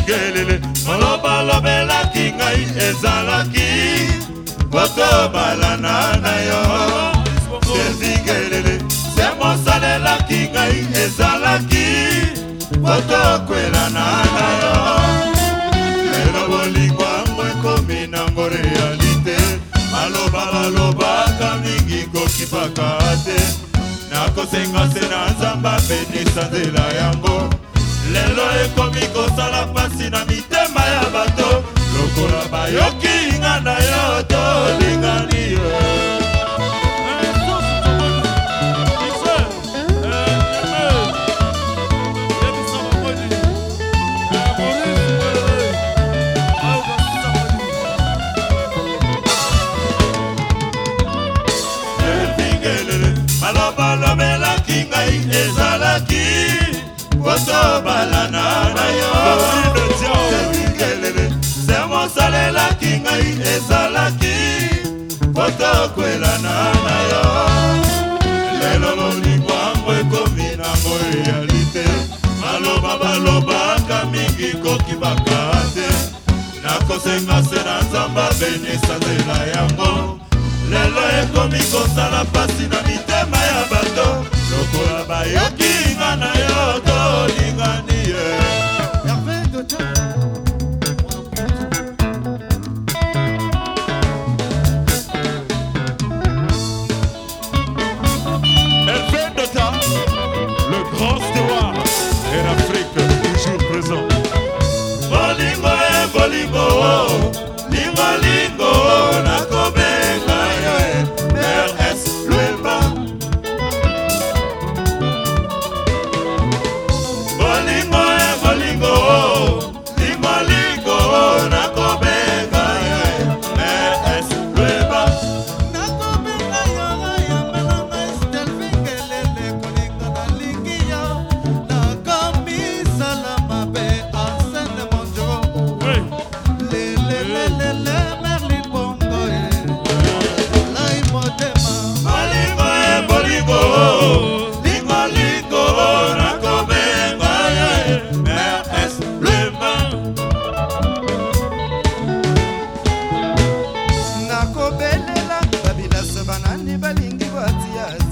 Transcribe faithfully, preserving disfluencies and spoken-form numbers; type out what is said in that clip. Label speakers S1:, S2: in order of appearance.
S1: Servingelele maloba lobelaki ngai ezalaki kotobalana na yo. Servingelele se mosalelaki ngai ezalaki kotokwelana na yo. Lelo bolingo yango ekomi nango realite. Maloba balobaka mingi kokipaka te. Nakosenga se na Nzamba benisa nzela yango. Lelo ekomi kosala pasi na mitema ya bato. Lokola bayoki nga na yo tolingani yo. Maloba lobelaki ngai ezalaki kotobalana na yo. Servingelele se mosalelaki ngai ezalaki kotokwelana na yo. Lelo bolingo yango ekomi nango realite. Maloba balobaka mingi kokibaka te. Nakosenga se na Nzamba benisa nzela yango. Lelo ekomi kosala pasi na mitema ya bato. Lokola bayoki nga na yo tolingani ye. Hervé Dota, le grand steward et l'Afrique toujours présent. Bolingo e bolingo, lingo lingo nakobenga yo e. Mère S Lueba. Bolingo e bolingo, lingo lingo nakobenga yo e. Mère S Lueba.
S2: Nakobenga yo yo melanga Servingelele kolinga na lingi yo. Nakomi salama be Arsène Monjoro. Le le le le le Merlin Bongo e. Lai motema.
S1: Bolingo e bolingo, lingo lingo nakobenga yo e. Mère S Lueba.
S2: Nakobelela babila sabanani balingi batia